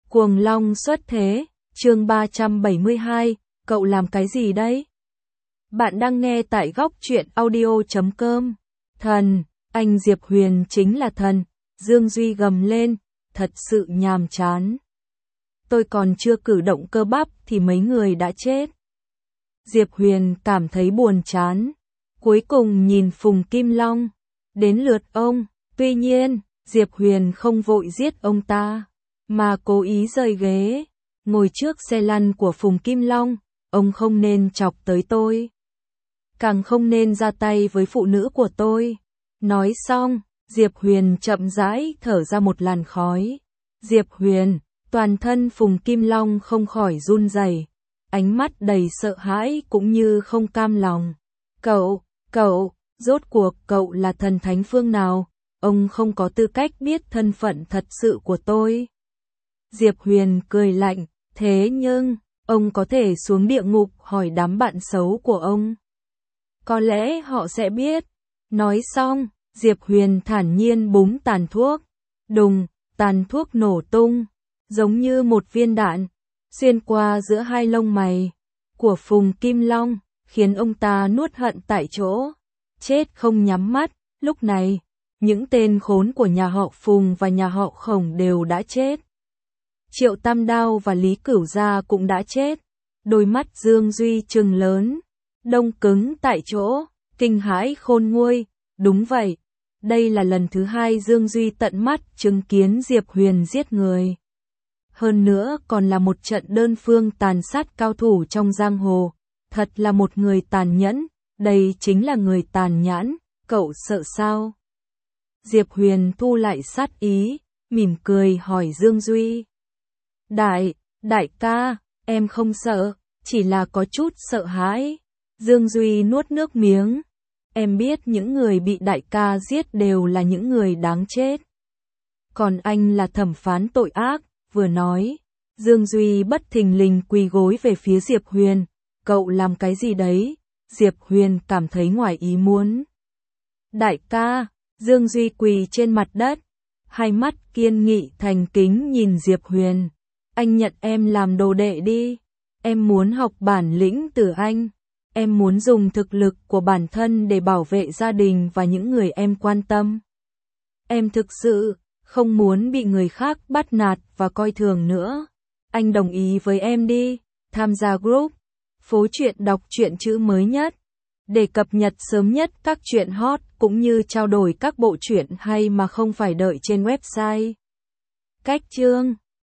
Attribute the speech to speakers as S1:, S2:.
S1: Cuồng Long xuất thế, chương 372, cậu làm cái gì đấy? Bạn đang nghe tại góc truyện audio.com. Thần, anh Diệp Huyền chính là thần, Dương Duy gầm lên, thật sự nhàm chán. Tôi còn chưa cử động cơ bắp thì mấy người đã chết. Diệp Huyền cảm thấy buồn chán, cuối cùng nhìn Phùng Kim Long, đến lượt ông, tuy nhiên, Diệp Huyền không vội giết ông ta, mà cố ý rời ghế, ngồi trước xe lăn của Phùng Kim Long, ông không nên chọc tới tôi. Càng không nên ra tay với phụ nữ của tôi. Nói xong, Diệp Huyền chậm rãi thở ra một làn khói. Diệp Huyền, toàn thân Phùng Kim Long không khỏi run rẩy, ánh mắt đầy sợ hãi cũng như không cam lòng. Cậu, rốt cuộc cậu là thần thánh phương nào? Ông không có tư cách biết thân phận thật sự của tôi. Diệp Huyền cười lạnh, thế nhưng, ông có thể xuống địa ngục hỏi đám bạn xấu của ông. Có lẽ họ sẽ biết. Nói xong, Diệp Huyền thản nhiên búng tàn thuốc. Đùng, tàn thuốc nổ tung, giống như một viên đạn, xuyên qua giữa hai lông mày của Phùng Kim Long, khiến ông ta nuốt hận tại chỗ, chết không nhắm mắt. Lúc này, những tên khốn của nhà họ Phùng và nhà họ Khổng đều đã chết. Triệu Tam Đao và Lý Cửu Gia cũng đã chết. Đôi mắt Dương Duy trừng lớn, đông cứng tại chỗ, kinh hãi khôn nguôi. Đúng vậy, đây là lần thứ hai Dương Duy tận mắt chứng kiến Diệp Huyền giết người. Hơn nữa còn là một trận đơn phương tàn sát cao thủ trong giang hồ. Thật là một người tàn nhẫn, đây chính là người tàn nhẫn, cậu sợ sao? Diệp Huyền thu lại sát ý, mỉm cười hỏi Dương Duy. Đại ca, em không sợ, chỉ là có chút sợ hãi. Dương Duy nuốt nước miếng. Em biết những người bị đại ca giết đều là những người đáng chết. Còn anh là thẩm phán tội ác, vừa nói. Dương Duy bất thình lình quỳ gối về phía Diệp Huyền. Cậu làm cái gì đấy? Diệp Huyền cảm thấy ngoài ý muốn. Đại ca, Dương Duy quỳ trên mặt đất, hai mắt kiên nghị thành kính nhìn Diệp Huyền. Anh nhận em làm đồ đệ đi. Em muốn học bản lĩnh từ anh. Em muốn dùng thực lực của bản thân để bảo vệ gia đình và những người em quan tâm. Em thực sự không muốn bị người khác bắt nạt và coi thường nữa. Anh đồng ý với em đi. Tham gia group Phố Truyện đọc truyện chữ mới nhất, để cập nhật sớm nhất các truyện hot cũng như trao đổi các bộ truyện hay mà không phải đợi trên website. Cách chương